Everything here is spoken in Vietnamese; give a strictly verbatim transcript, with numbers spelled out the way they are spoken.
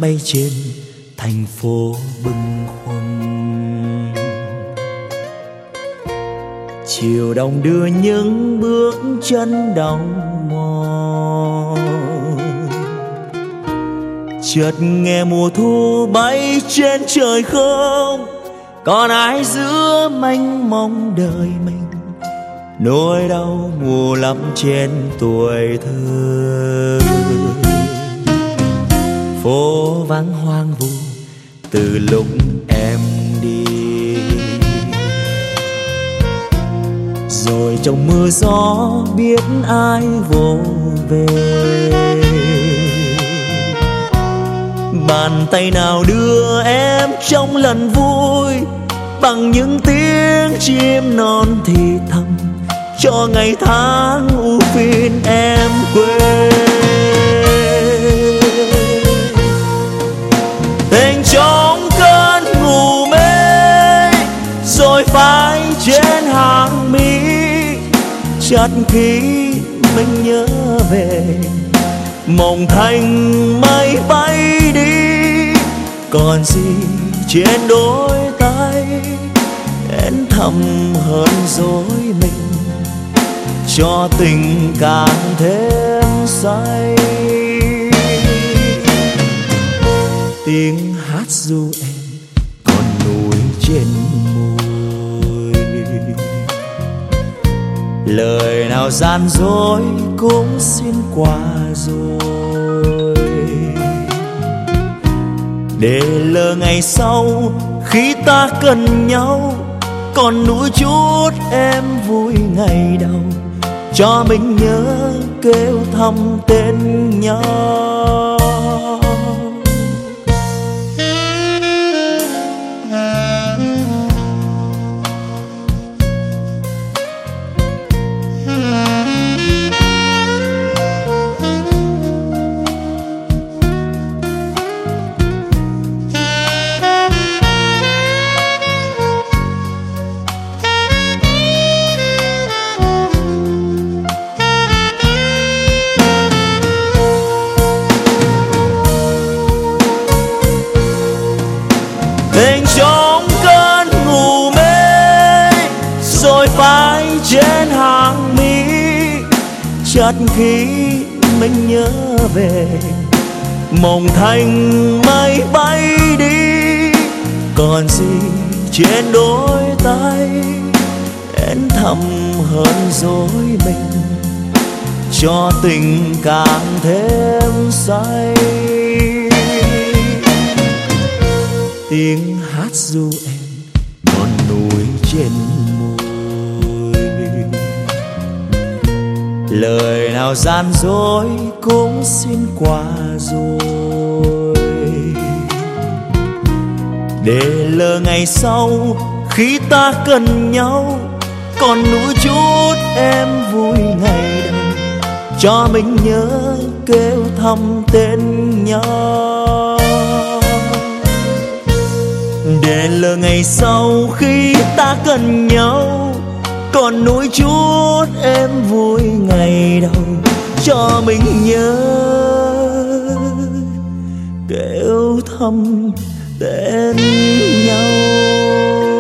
bay trên thành phố bâng khuâng. Chiều đông đưa những bước chân đau mòn, chợt nghe mùa thu bay trên trời không còn ai giữa mênh mông đời mình. Nỗi đau mùa lắm trên tuổi thơ, phố vắng hoang vu từ lúc em đi. Rồi trong mưa gió biết ai vô về, bàn tay nào đưa em trong lần vui bằng những tiếng chim non thì thầm cho ngày tháng u phiền em quên. Tình trong cơn ngủ mê rồi phai trên hàng mi, chợt khi mình nhớ về mộng thành mây bay đi. Còn gì trên đôi tay em thầm hơn dối mình cho tình càng thêm say. Tiếng hát ru em còn núi trên môi, lời nào gian dối cũng xin qua rồi. Để lỡ ngày sau khi ta cần nhau còn nuối chút em vui ngày đầu, cho mình nhớ kêu thầm tên nhau. Tình trong cơn ngủ mê rồi phai trên hàng mi, chợt khi mình nhớ về mộng thành mây bay đi. Còn gì trên đôi tay em thầm hơn dối mình cho tình càng thêm say. Tiếng hát ru em còn núi trên môi, lời nào gian dối cũng xin qua rồi. Để lỡ ngày sau khi ta cần nhau còn nuối chút em vui ngày đầu, cho mình nhớ kêu thầm tên nhau. Để lỡ ngày sau khi ta cần nhau còn nuối chút em vui ngày đầu, cho mình nhớ kêu thầm tên nhau.